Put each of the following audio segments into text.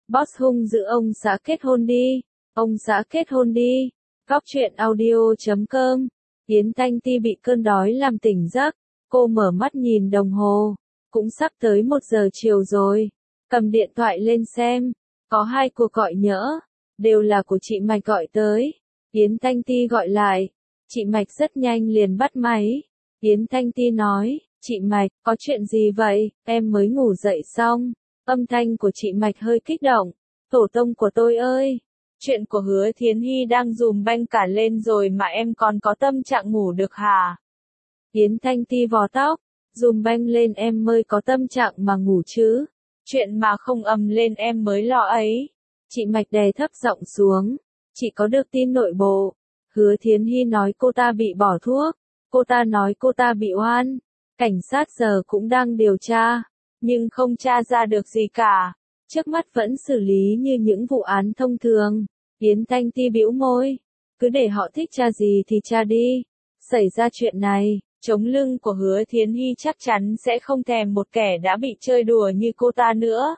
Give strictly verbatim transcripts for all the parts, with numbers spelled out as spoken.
Boss hung dữ ông xã kết hôn đi. Ông xã kết hôn đi. Góc truyện audio chấm com. Yến Thanh Ti bị cơn đói làm tỉnh giấc. Cô mở mắt nhìn đồng hồ. Cũng sắp tới một giờ chiều rồi. Cầm điện thoại lên xem. Có hai cuộc gọi nhỡ. Đều là của chị Mạch gọi tới. Yến Thanh Ti gọi lại. Chị Mạch rất nhanh liền bắt máy. Yến Thanh Ti nói, chị Mạch, có chuyện gì vậy, em mới ngủ dậy xong. Âm thanh của chị Mạch hơi kích động. Tổ tông của tôi ơi, chuyện của Hứa Thiến Hy đang dùm beng cả lên rồi mà em còn có tâm trạng ngủ được hả? Yến Thanh Ti vò tóc, dùm beng lên em mới có tâm trạng mà ngủ chứ. Chuyện mà không ầm lên em mới lo ấy. Chị Mạch đè thấp giọng xuống. Chị có được tin nội bộ. Hứa Thiến Hy nói cô ta bị bỏ thuốc. Cô ta nói cô ta bị oan. Cảnh sát giờ cũng đang điều tra. Nhưng không tra ra được gì cả. Trước mắt vẫn xử lý như những vụ án thông thường. Yến Thanh Ti bĩu môi. Cứ để họ thích tra gì thì tra đi. Xảy ra chuyện này, chống lưng của Hứa Thiến Hy chắc chắn sẽ không thèm một kẻ đã bị chơi đùa như cô ta nữa.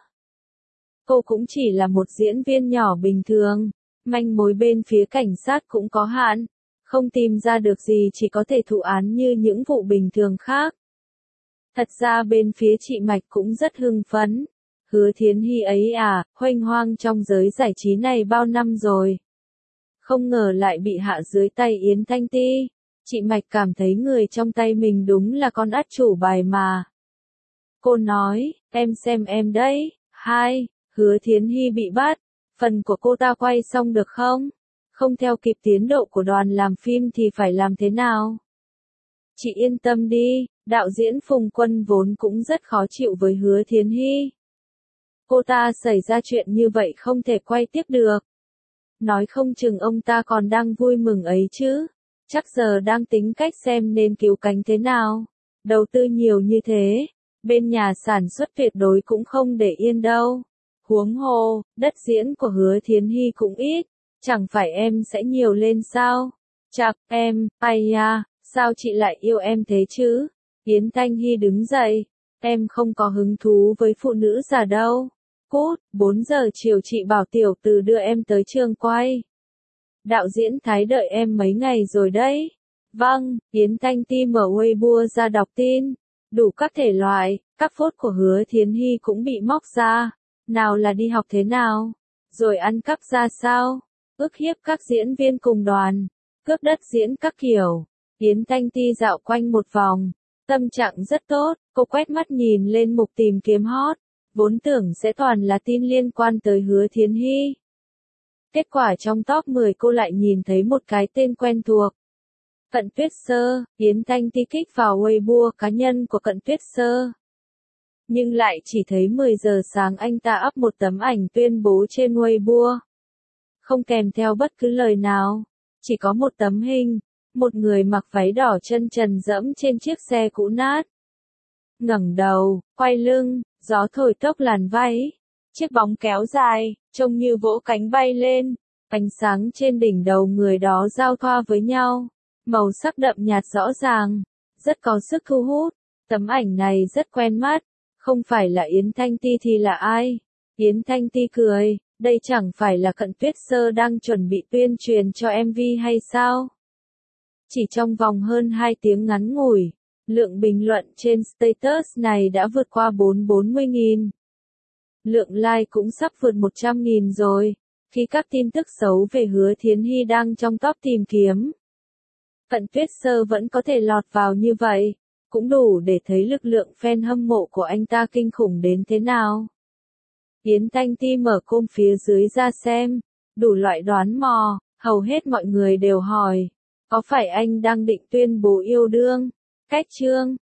Cô cũng chỉ là một diễn viên nhỏ bình thường. Manh mối bên phía cảnh sát cũng có hạn. Không tìm ra được gì chỉ có thể thụ án như những vụ bình thường khác. Thật ra bên phía chị Mạch cũng rất hưng phấn. Hứa Thiến Hy ấy à, hoành hoang trong giới giải trí này bao năm rồi. Không ngờ lại bị hạ dưới tay Yến Thanh Ti. Chị Mạch cảm thấy người trong tay mình đúng là con át chủ bài mà. Cô nói, em xem em đấy. Hai, Hứa Thiến Hy bị bắt. Phần của cô ta quay xong được không? Không theo kịp tiến độ của đoàn làm phim thì phải làm thế nào? Chị yên tâm đi, đạo diễn Phùng Quân vốn cũng rất khó chịu với Hứa Thiến Hy. Cô ta xảy ra chuyện như vậy không thể quay tiếp được. Nói không chừng ông ta còn đang vui mừng ấy chứ. Chắc giờ đang tính cách xem nên cứu cánh thế nào. Đầu tư nhiều như thế, bên nhà sản xuất tuyệt đối cũng không để yên đâu. Huống hồ, đất diễn của Hứa Thiến Hy cũng ít. Chẳng phải em sẽ nhiều lên sao? Chắc em, ai ya, sao chị lại yêu em thế chứ? Yến Thanh Hy đứng dậy. Em không có hứng thú với phụ nữ già đâu. Cút, bốn giờ chiều chị bảo tiểu từ đưa em tới trường quay. Đạo diễn Thái đợi em mấy ngày rồi đấy. Vâng, Yến Thanh Ti mở Weibo ra đọc tin. Đủ các thể loại, các phốt của Hứa Thiến Hy cũng bị móc ra. Nào là đi học thế nào? Rồi ăn cắp ra sao? Ức hiếp các diễn viên cùng đoàn. Cướp đất diễn các kiểu. Yến Thanh Ti dạo quanh một vòng. Tâm trạng rất tốt, cô quét mắt nhìn lên mục tìm kiếm hot. Vốn tưởng sẽ toàn là tin liên quan tới Hứa Thiến Hy. Kết quả trong top mười cô lại nhìn thấy một cái tên quen thuộc. Cận Tuyết Sơ. Yến Thanh Ti kích vào Weibo cá nhân của Cận Tuyết Sơ. Nhưng lại chỉ thấy mười giờ sáng anh ta up một tấm ảnh tuyên bố trên Weibo. Không kèm theo bất cứ lời nào. Chỉ có một tấm hình. Một người mặc váy đỏ chân trần dẫm trên chiếc xe cũ nát. Ngẩng đầu, quay lưng, gió thổi tốc làn váy. Chiếc bóng kéo dài, trông như vỗ cánh bay lên. Ánh sáng trên đỉnh đầu người đó giao thoa với nhau. Màu sắc đậm nhạt rõ ràng. Rất có sức thu hút. Tấm ảnh này rất quen mắt. Không phải là Yến Thanh Ti thì là ai? Yến Thanh Ti cười. Đây chẳng phải là Cận Tuyết Sơ đang chuẩn bị tuyên truyền cho em vê hay sao? Chỉ trong vòng hơn hai tiếng ngắn ngủi, lượng bình luận trên status này đã vượt qua bốn bốn mươi nghìn. Lượng like cũng sắp vượt một trăm nghìn rồi, khi các tin tức xấu về Hứa Thiến Hy đang trong top tìm kiếm. Cận Tuyết Sơ vẫn có thể lọt vào như vậy, cũng đủ để thấy lực lượng fan hâm mộ của anh ta kinh khủng đến thế nào. Yến Thanh Ti mở com phía dưới ra xem, đủ loại đoán mò, hầu hết mọi người đều hỏi, có phải anh đang định tuyên bố yêu đương? Cách chương,